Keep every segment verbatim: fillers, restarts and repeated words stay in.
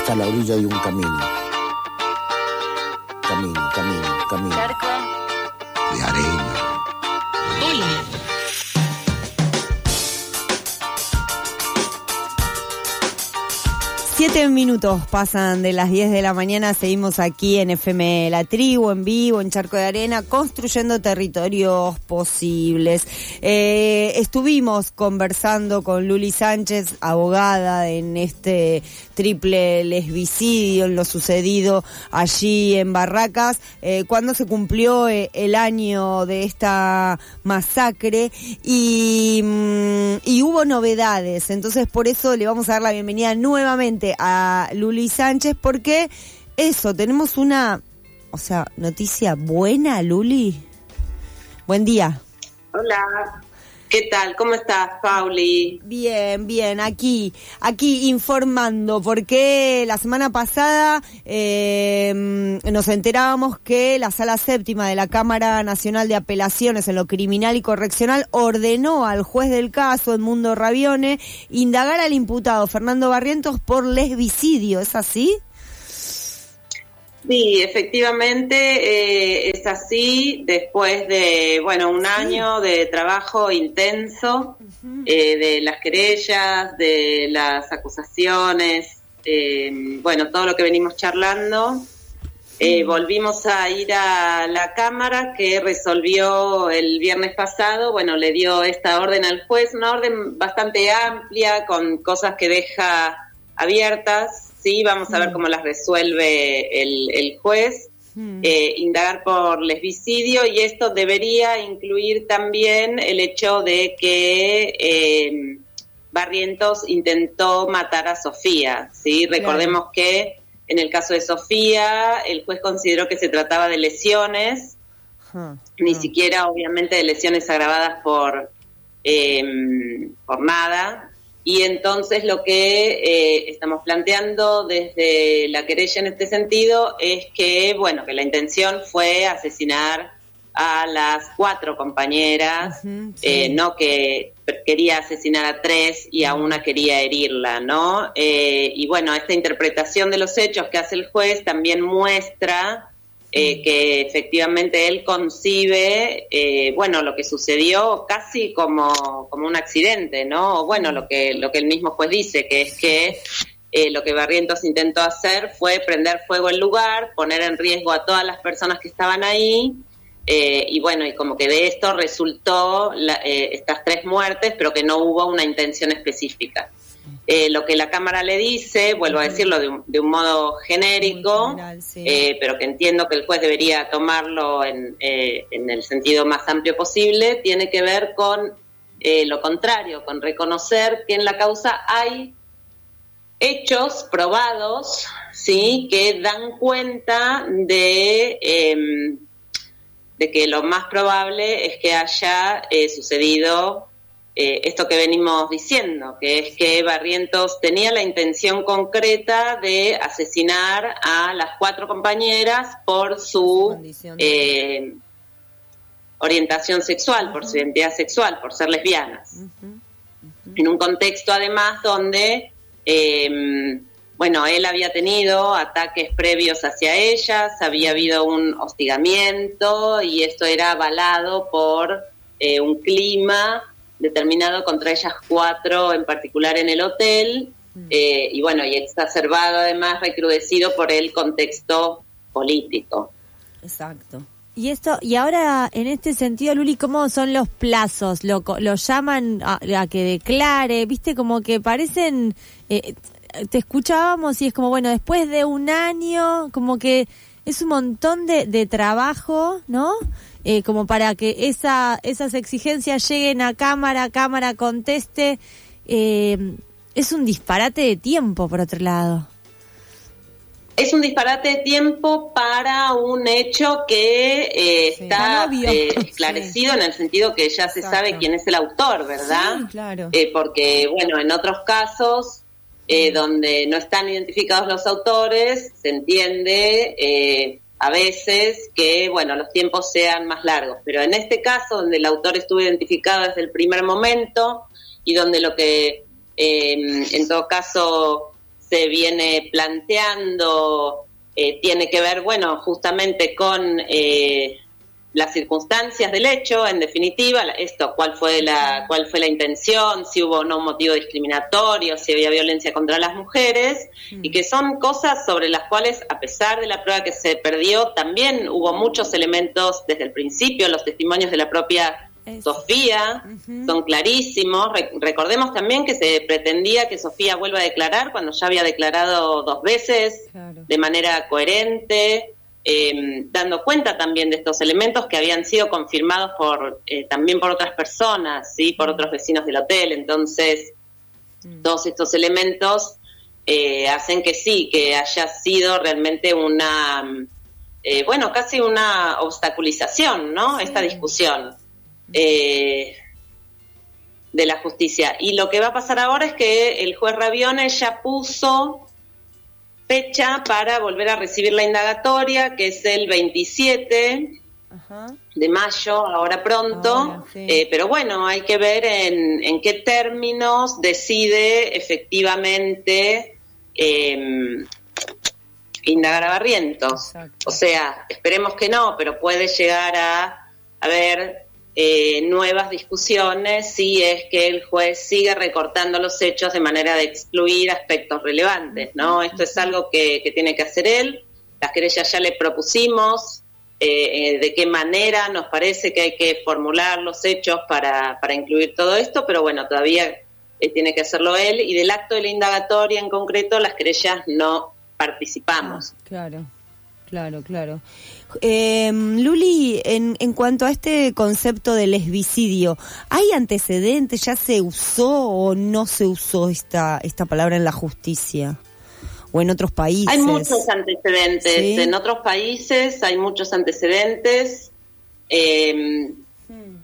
hasta la orilla hay un camino. Camino, camino, camino. Charco de arena. Hola. Siete minutos pasan de las diez de la mañana, seguimos aquí en F M La Tribu, en vivo, en Charco de Arena, construyendo territorios posibles. Eh, estuvimos conversando con Luli Sánchez, abogada en este triple lesbicidio, en lo sucedido allí en Barracas, eh, cuando se cumplió eh, el año de esta masacre y, mm, y hubo novedades, entonces por eso le vamos a dar la bienvenida nuevamente a Luli Sánchez, porque eso, tenemos una, o sea, noticia buena, Luli. Buen día. Hola, ¿qué tal? ¿Cómo estás, Pauli? Bien, bien, aquí, aquí informando, porque la semana pasada eh, nos enterábamos que la Sala Séptima de la Cámara Nacional de Apelaciones en lo Criminal y Correccional ordenó al juez del caso, Edmundo Ravione, indagar al imputado Fernando Barrientos por lesbicidio, ¿es así? Sí, efectivamente eh, es así, después de, bueno, un año de trabajo intenso, uh-huh. eh, de las querellas, de las acusaciones, eh, bueno, todo lo que venimos charlando. Eh, volvimos a ir a la Cámara, que resolvió el viernes pasado, bueno, le dio esta orden al juez, una orden bastante amplia, con cosas que deja abiertas. Sí, vamos a ver cómo las resuelve el, el juez, mm. eh, indagar por lesbicidio, y esto debería incluir también el hecho de que eh, Barrientos intentó matar a Sofía, ¿sí? Claro. Recordemos que en el caso de Sofía, el juez consideró que se trataba de lesiones, huh. ni huh. siquiera obviamente de lesiones agravadas por, eh, por nada. Y entonces lo que eh, estamos planteando desde la querella en este sentido es que, bueno, que la intención fue asesinar a las cuatro compañeras, uh-huh, sí. eh, no que quería asesinar a tres y a una quería herirla, ¿no? Eh, y bueno, esta interpretación de los hechos que hace el juez también muestra Eh, que efectivamente él concibe, eh, bueno, lo que sucedió casi como, como un accidente, ¿no? Bueno, lo que, lo que el mismo juez dice, que es que eh, lo que Barrientos intentó hacer fue prender fuego al lugar, poner en riesgo a todas las personas que estaban ahí, eh, y bueno, y como que de esto resultó la, eh, estas tres muertes, pero que no hubo una intención específica. Eh, lo que la Cámara le dice, vuelvo a decirlo de un, de un modo genérico, general, sí. eh, pero que entiendo que el juez debería tomarlo en, eh, en el sentido más amplio posible, tiene que ver con eh, lo contrario, con reconocer que en la causa hay hechos probados, ¿sí?, que dan cuenta de, eh, de que lo más probable es que haya eh, sucedido Eh, esto que venimos diciendo, que es que Barrientos tenía la intención concreta de asesinar a las cuatro compañeras por su eh, orientación sexual, uh-huh. por su identidad sexual, por ser lesbianas. Uh-huh. Uh-huh. En un contexto además donde, eh, bueno, él había tenido ataques previos hacia ellas, había habido un hostigamiento y esto era avalado por eh, un clima determinado contra ellas cuatro, en particular en el hotel, mm. eh, y bueno, y exacerbado además, recrudecido por el contexto político. Exacto. Y esto, y ahora en este sentido, Luli, ¿cómo son los plazos? ¿Lo, lo llaman a, a que declare? ¿Viste? Como que parecen, eh, te escuchábamos y es como, bueno, después de un año, como que es un montón de, de trabajo, ¿no? Eh, como para que esa esas exigencias lleguen a Cámara, Cámara conteste, eh, es un disparate de tiempo, por otro lado. Es un disparate de tiempo para un hecho que eh, sí, está eh, esclarecido, sí. en el sentido que ya se Exacto. sabe quién es el autor, ¿verdad? Sí, claro. Eh, porque, bueno, en otros casos eh, donde no están identificados los autores, se entiende eh, a veces que, bueno, los tiempos sean más largos. Pero en este caso, donde el autor estuvo identificado desde el primer momento y donde lo que, eh, en todo caso, se viene planteando eh, tiene que ver, bueno, justamente con eh, las circunstancias del hecho, en definitiva, esto, cuál fue la cuál fue la intención, si hubo o no un motivo discriminatorio, si había violencia contra las mujeres, mm. y que son cosas sobre las cuales, a pesar de la prueba que se perdió, también hubo muchos elementos desde el principio, los testimonios de la propia Eso. Sofía uh-huh. son clarísimos. Re- recordemos también que se pretendía que Sofía vuelva a declarar cuando ya había declarado dos veces, claro. de manera coherente, eh, dando cuenta también de estos elementos que habían sido confirmados por eh, también por otras personas, ¿sí? Por otros vecinos del hotel. Entonces, uh-huh. todos estos elementos eh, hacen que sí, que haya sido realmente una, eh, bueno, casi una obstaculización, ¿no? Sí. Esta discusión. Eh, de la justicia. Y lo que va a pasar ahora es que el juez Ravione ya puso fecha para volver a recibir la indagatoria, que es el veintisiete Ajá. de mayo, ahora pronto, ahora, sí. eh, pero bueno, hay que ver en, en qué términos decide efectivamente eh, indagar a Barrientos. Exacto. O sea, esperemos que no, pero puede llegar a haber Eh, nuevas discusiones si es que el juez sigue recortando los hechos de manera de excluir aspectos relevantes, ¿no? Esto es algo que, que tiene que hacer él. Las querellas ya le propusimos eh, eh, de qué manera nos parece que hay que formular los hechos para, para incluir todo esto, pero bueno, todavía eh, tiene que hacerlo él, y del acto de la indagatoria en concreto las querellas no participamos. Ah, claro, claro, claro. Eh, Luli, en, en cuanto a este concepto de lesbicidio, ¿hay antecedentes? ¿Ya se usó o no se usó esta esta palabra en la justicia? ¿O en otros países? Hay muchos antecedentes. ¿Sí? En otros países hay muchos antecedentes eh, hmm.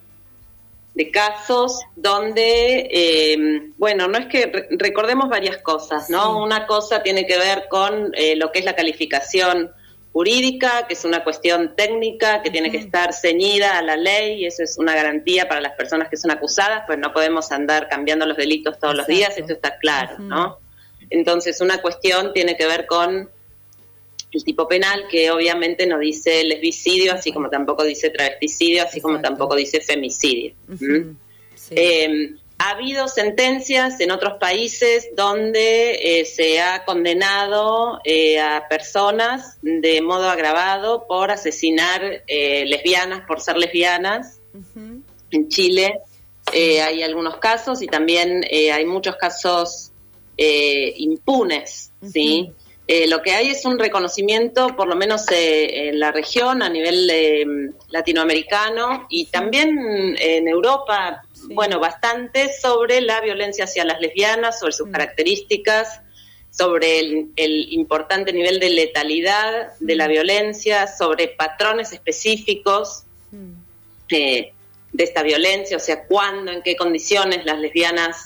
de casos donde, eh, bueno, no es que re- recordemos varias cosas, ¿no? Sí. Una cosa tiene que ver con eh, lo que es la calificación jurídica, que es una cuestión técnica que uh-huh. tiene que estar ceñida a la ley, y eso es una garantía para las personas que son acusadas, pues no podemos andar cambiando los delitos todos Exacto. los días, esto está claro, uh-huh. ¿no? Entonces, una cuestión tiene que ver con el tipo penal, que obviamente no dice lesbicidio, así como tampoco dice travesticidio, así Exacto. como tampoco dice femicidio. Uh-huh. ¿Mm? Sí. Eh, Ha habido sentencias en otros países donde eh, se ha condenado eh, a personas de modo agravado por asesinar eh, lesbianas, por ser lesbianas. Uh-huh. En Chile eh, hay algunos casos, y también eh, hay muchos casos eh, impunes, uh-huh. ¿sí? Eh, lo que hay es un reconocimiento, por lo menos eh, en la región, a nivel eh, latinoamericano, y también en Europa, sí. bueno, bastante, sobre la violencia hacia las lesbianas, sobre sus mm. características, sobre el, el importante nivel de letalidad mm. de la violencia, sobre patrones específicos mm. eh, de esta violencia, o sea, cuándo, en qué condiciones las lesbianas,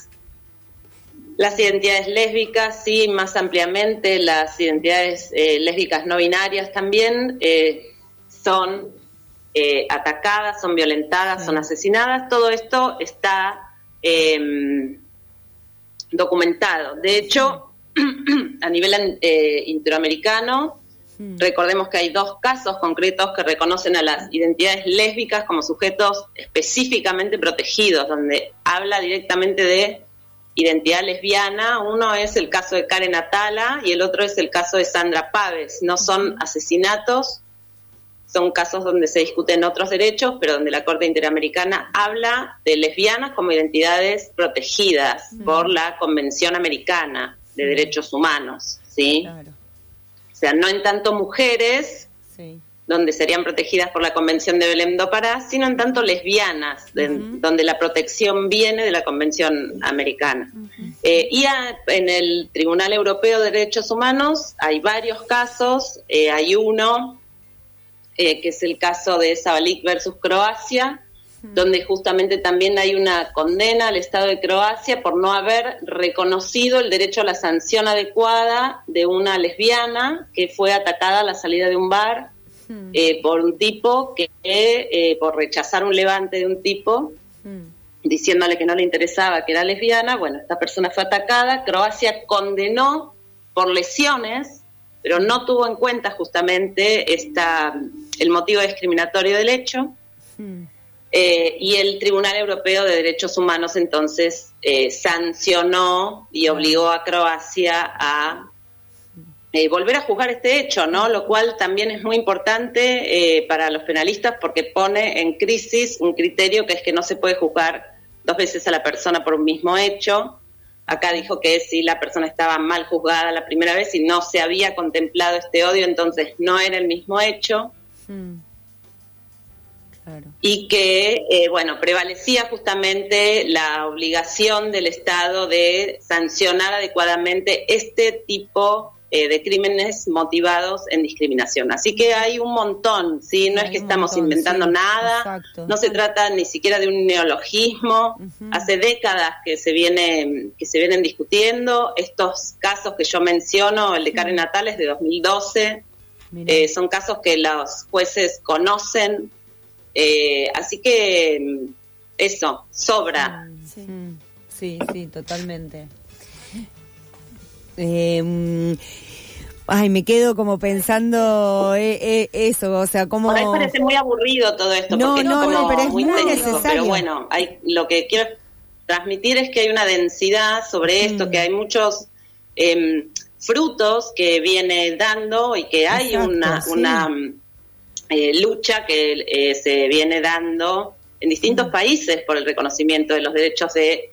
las identidades lésbicas, sí, más ampliamente las identidades eh, lésbicas no binarias también eh, son eh, atacadas, son violentadas, sí. son asesinadas. Todo esto está eh, documentado. De hecho, a nivel eh, interamericano, sí. recordemos que hay dos casos concretos que reconocen a las identidades lésbicas como sujetos específicamente protegidos, donde habla directamente de identidad lesbiana. Uno es el caso de Karen Atala y el otro es el caso de Sandra Pávez. No son asesinatos, son casos donde se discuten otros derechos, pero donde la Corte Interamericana habla de lesbianas como identidades protegidas mm. por la Convención Americana de Derechos Humanos, ¿sí? Claro. O sea, no en tanto mujeres, sí. donde serían protegidas por la Convención de Belém do Pará, sino en tanto lesbianas, de, uh-huh. donde la protección viene de la Convención Americana. Uh-huh. Eh, y a, en el Tribunal Europeo de Derechos Humanos hay varios casos, eh, hay uno eh, que es el caso de Zabalik versus Croacia, uh-huh. donde justamente también hay una condena al Estado de Croacia por no haber reconocido el derecho a la sanción adecuada de una lesbiana que fue atacada a la salida de un bar, Hmm. Eh, por un tipo que, eh, por rechazar un levante de un tipo, hmm. diciéndole que no le interesaba, que era lesbiana. Bueno, esta persona fue atacada, Croacia condenó por lesiones, pero no tuvo en cuenta justamente esta, el motivo discriminatorio del hecho. Mm. Eh, y el Tribunal Europeo de Derechos Humanos entonces eh, sancionó y obligó a Croacia a eh, volver a juzgar este hecho, ¿no? Lo cual también es muy importante eh, para los penalistas porque pone en crisis un criterio que es que no se puede juzgar dos veces a la persona por un mismo hecho. Acá dijo que si la persona estaba mal juzgada la primera vez y no se había contemplado este odio, entonces no era el mismo hecho. Mm. Claro. Y que, eh, bueno, prevalecía justamente la obligación del Estado de sancionar adecuadamente este tipo eh, de crímenes motivados en discriminación. Así que hay un montón, ¿sí? No hay es que estamos montón, inventando sí, nada, exacto. No se trata ni siquiera de un neologismo. Uh-huh. Hace décadas que se viene, que se vienen discutiendo. Estos casos que yo menciono, el de Karen Natales de dos mil doce, eh, son casos que los jueces conocen. Eh, así que eso, sobra. Sí, sí, sí, totalmente. Eh, ay, me quedo como pensando eh, eh, eso, o sea, como... Por ahí parece muy aburrido todo esto, no, porque no, es como no, pero es muy, muy técnico, necesario. Pero bueno, hay, lo que quiero transmitir es que hay una densidad sobre esto, mm. que hay muchos eh, frutos que viene dando y que hay Exacto, una... Sí. una Eh, lucha que eh, se viene dando en distintos mm. países por el reconocimiento de los derechos de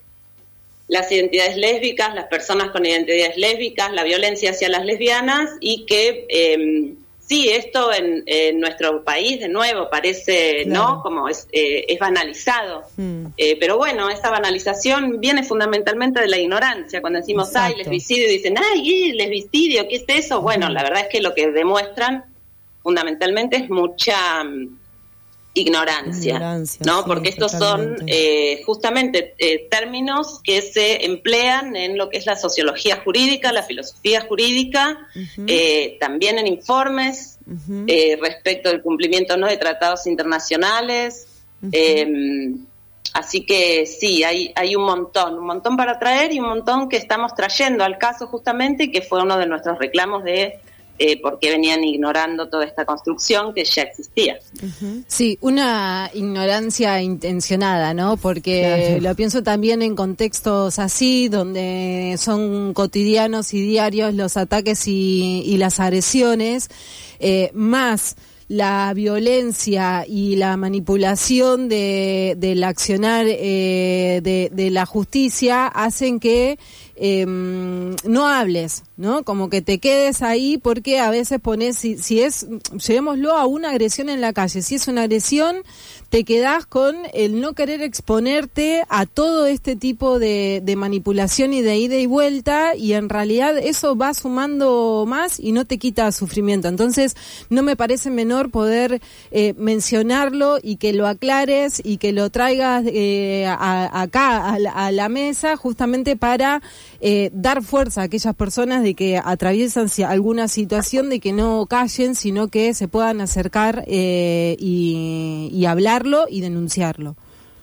las identidades lésbicas, las personas con identidades lésbicas, la violencia hacia las lesbianas y que eh, sí, esto en, en nuestro país de nuevo parece, claro. ¿no? Como es, eh, es banalizado, mm. eh, pero bueno, esa banalización viene fundamentalmente de la ignorancia. Cuando decimos, Exacto. ay, lesbicidio, dicen, ay, lesbicidio, ¿qué es eso? Mm. Bueno, la verdad es que lo que demuestran fundamentalmente es mucha um, ignorancia, ignorancia, ¿no? Sí, porque estos totalmente. son eh, justamente eh, términos que se emplean en lo que es la sociología jurídica, la filosofía jurídica, uh-huh. eh, también en informes uh-huh. eh, respecto del cumplimiento no de tratados internacionales. Uh-huh. Eh, así que sí, hay, hay un montón, un montón para traer y un montón que estamos trayendo al caso justamente, que fue uno de nuestros reclamos de Eh, porque venían ignorando toda esta construcción que ya existía. Uh-huh. Sí, una ignorancia intencionada, ¿no? Porque claro. lo pienso también en contextos así, donde son cotidianos y diarios los ataques y, y las agresiones, eh, más la violencia y la manipulación de, del accionar eh, de, de la justicia hacen que eh, no hables, ¿no? Como que te quedes ahí porque a veces pones, si, si es, llevémoslo a una agresión en la calle, si es una agresión, te quedás con el no querer exponerte a todo este tipo de, de manipulación y de ida y vuelta, y en realidad eso va sumando más y no te quita sufrimiento. Entonces no me parece menor poder eh, mencionarlo y que lo aclares y que lo traigas eh, a, acá a la, a la mesa, justamente para eh, dar fuerza a aquellas personas de que atraviesan alguna situación, de que no callen, sino que se puedan acercar eh, y, y hablarlo y denunciarlo.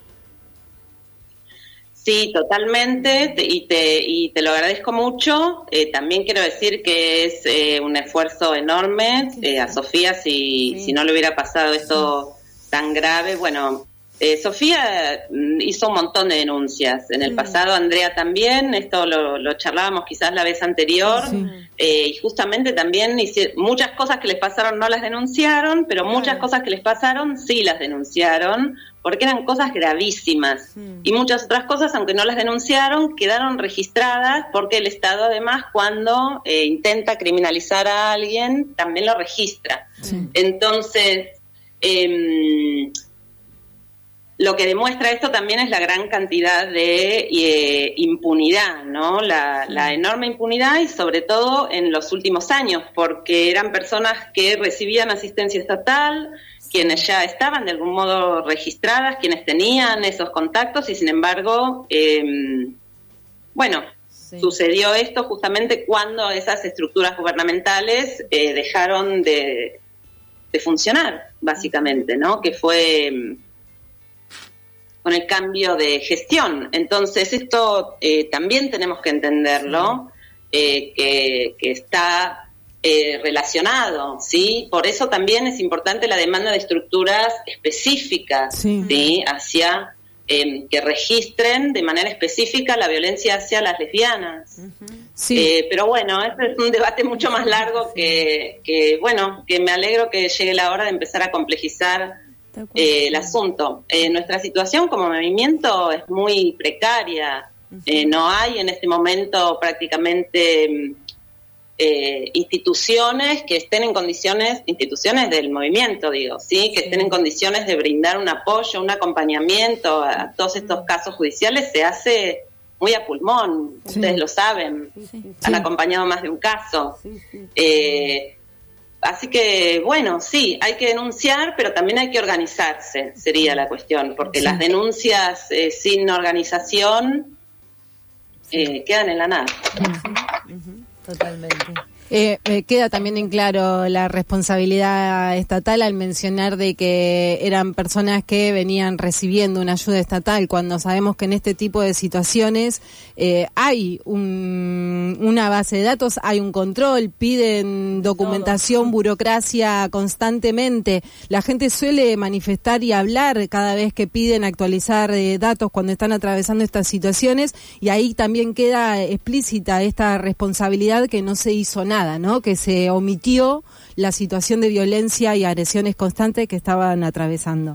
Sí, totalmente, y te, y te lo agradezco mucho. Eh, también quiero decir que es eh, un esfuerzo enorme. Eh, a Sofía, si, sí. si no le hubiera pasado esto sí. tan grave, bueno, eh, Sofía hizo un montón de denuncias. En el sí. pasado, Andrea también, esto lo, lo charlábamos quizás la vez anterior, sí. eh, y justamente también hice, muchas cosas que les pasaron no las denunciaron, pero sí. muchas cosas que les pasaron sí las denunciaron, porque eran cosas gravísimas. Sí. Y muchas otras cosas, aunque no las denunciaron, quedaron registradas, porque el Estado además, cuando eh, intenta criminalizar a alguien, también lo registra. Sí. Entonces, eh, lo que demuestra esto también es la gran cantidad de eh, impunidad, ¿no? La, sí. la enorme impunidad, y sobre todo en los últimos años, porque eran personas que recibían asistencia estatal, quienes ya estaban de algún modo registradas, quienes tenían esos contactos, y sin embargo, eh, bueno, sí. sucedió esto justamente cuando esas estructuras gubernamentales eh, dejaron de, de funcionar, básicamente, ¿no? Que fue con el cambio de gestión. Entonces, esto eh, también tenemos que entenderlo. eh, que, que está eh, relacionado, ¿sí? Por eso también es importante la demanda de estructuras específicas, sí, ¿sí? Hacia eh, que registren de manera específica la violencia hacia las lesbianas. Sí. Eh, pero bueno, este es un debate mucho más largo que, que, bueno, que me alegro que llegue la hora de empezar a complejizar eh, el asunto. Eh, nuestra situación como movimiento es muy precaria. Eh, no hay en este momento prácticamente eh, instituciones que estén en condiciones, instituciones del movimiento, digo, ¿sí? Que estén en condiciones de brindar un apoyo, un acompañamiento a todos estos casos judiciales. Se hace muy a pulmón, sí. Ustedes lo saben, sí, sí, sí. Han acompañado más de un caso. Sí, sí. Eh, así que, bueno, sí, hay que denunciar, pero también hay que organizarse, sería la cuestión, porque sí. Las denuncias eh, sin organización eh, quedan en la nada. Uh-huh. Uh-huh. Totalmente. Eh, eh, queda también en claro la responsabilidad estatal al mencionar de que eran personas que venían recibiendo una ayuda estatal, cuando sabemos que en este tipo de situaciones eh, hay un, una base de datos, hay un control, piden documentación, Todo. burocracia constantemente. La gente suele manifestar y hablar cada vez que piden actualizar eh, datos cuando están atravesando estas situaciones, y ahí también queda explícita esta responsabilidad que no se hizo nada. ¿No? Que se omitió la situación de violencia y agresiones constantes que estaban atravesando.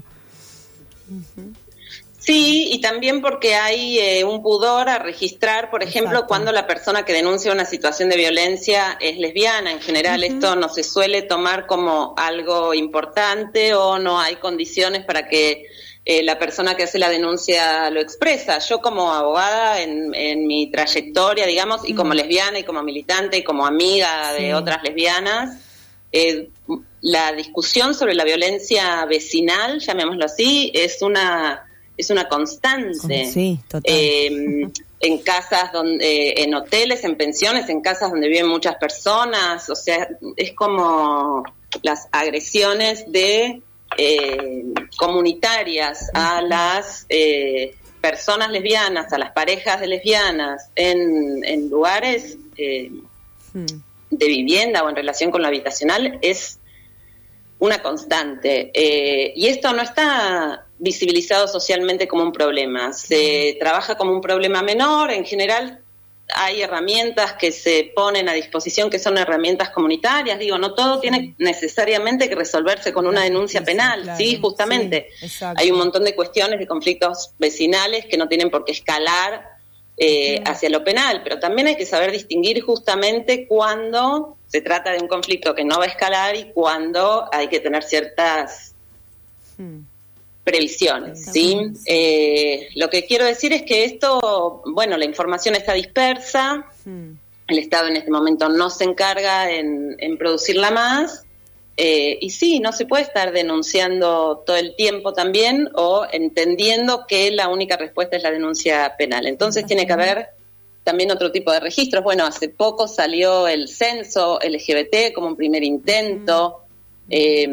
Sí, y también porque hay eh, un pudor a registrar, por ejemplo, Exacto. cuando la persona que denuncia una situación de violencia es lesbiana. En general, uh-huh. esto no se suele tomar como algo importante, o no hay condiciones para que Eh, la persona que hace la denuncia lo expresa. Yo como abogada en, en mi trayectoria, digamos, y como lesbiana y como militante y como amiga de sí. otras lesbianas, eh, la discusión sobre la violencia vecinal, llamémoslo así, es una es una constante. Sí, total. Eh, en casas donde, eh, en hoteles, en pensiones, en casas donde viven muchas personas, o sea, es como las agresiones de Eh, comunitarias a las eh, personas lesbianas, a las parejas de lesbianas en, en lugares eh, hmm. de vivienda o en relación con lo habitacional es una constante. Eh, y esto no está visibilizado socialmente como un problema, se hmm. trabaja como un problema menor. En general hay herramientas que se ponen a disposición que son herramientas comunitarias. Digo, no todo sí. tiene necesariamente que resolverse con una denuncia sí, penal, claro. sí, justamente. Sí, hay un montón de cuestiones de conflictos vecinales que no tienen por qué escalar eh, sí. hacia lo penal, pero también hay que saber distinguir justamente cuando se trata de un conflicto que no va a escalar y cuando hay que tener ciertas sí. previsiones, ¿sí? Eh, lo que quiero decir es que esto, bueno, la información está dispersa, hmm. el Estado en este momento no se encarga en, en producirla más, eh, y sí, no se puede estar denunciando todo el tiempo también, o entendiendo que la única respuesta es la denuncia penal. Entonces tiene que haber también otro tipo de registros. Bueno, hace poco salió el censo L G B T como un primer intento, hmm. eh,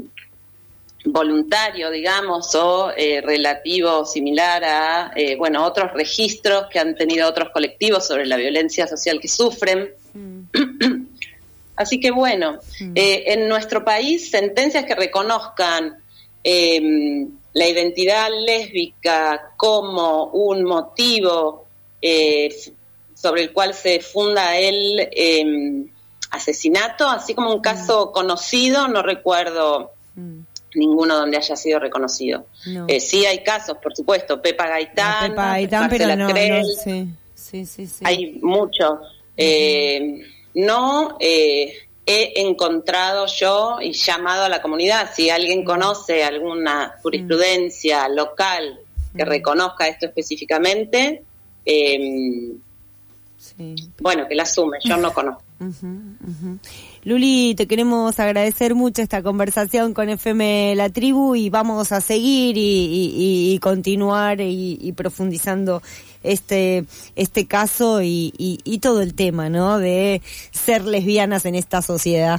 voluntario, digamos, o eh, relativo, similar a, eh, bueno, otros registros que han tenido otros colectivos sobre la violencia social que sufren. Mm. Así que, bueno, mm. eh, en nuestro país, sentencias que reconozcan eh, la identidad lésbica como un motivo eh, sobre el cual se funda el eh, asesinato, así como un caso mm. conocido, no recuerdo mm. ninguno donde haya sido reconocido. No. Eh, sí hay casos, por supuesto, Pepa Gaitán, no, Pepa Gaitán pero no, Crel, no sí. Sí, sí, sí. Hay muchos. Eh, uh-huh. No eh, he encontrado yo y llamado a la comunidad, si alguien conoce alguna jurisprudencia uh-huh. local que uh-huh. reconozca esto específicamente, eh, sí. bueno, que la asume, yo no conozco. Uh-huh, uh-huh. Luli, te queremos agradecer mucho esta conversación con F M La Tribu, y vamos a seguir y, y, y continuar y, y profundizando este este caso y, y, y todo el tema, ¿no? De ser lesbianas en esta sociedad.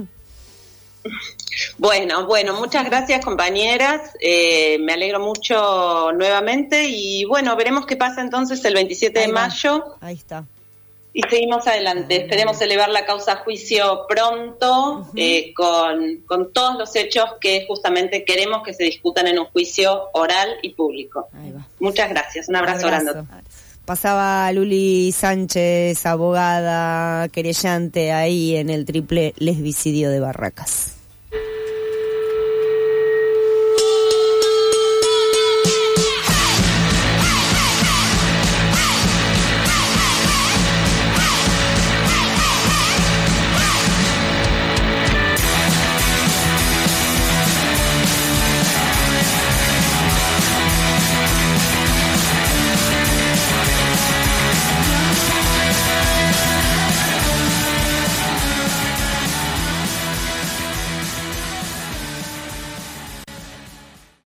Bueno, bueno, muchas gracias, compañeras, eh, me alegro mucho nuevamente, y bueno, veremos qué pasa entonces el veintisiete de mayo. Ahí está. y seguimos adelante. Esperemos elevar la causa a juicio pronto, uh-huh. eh, con, con todos los hechos que justamente queremos que se discutan en un juicio oral y público. Ahí va. Muchas gracias, un abrazo, abrazo. grande. Pasaba Luli Sánchez, abogada querellante ahí en el triple lesbicidio de Barracas.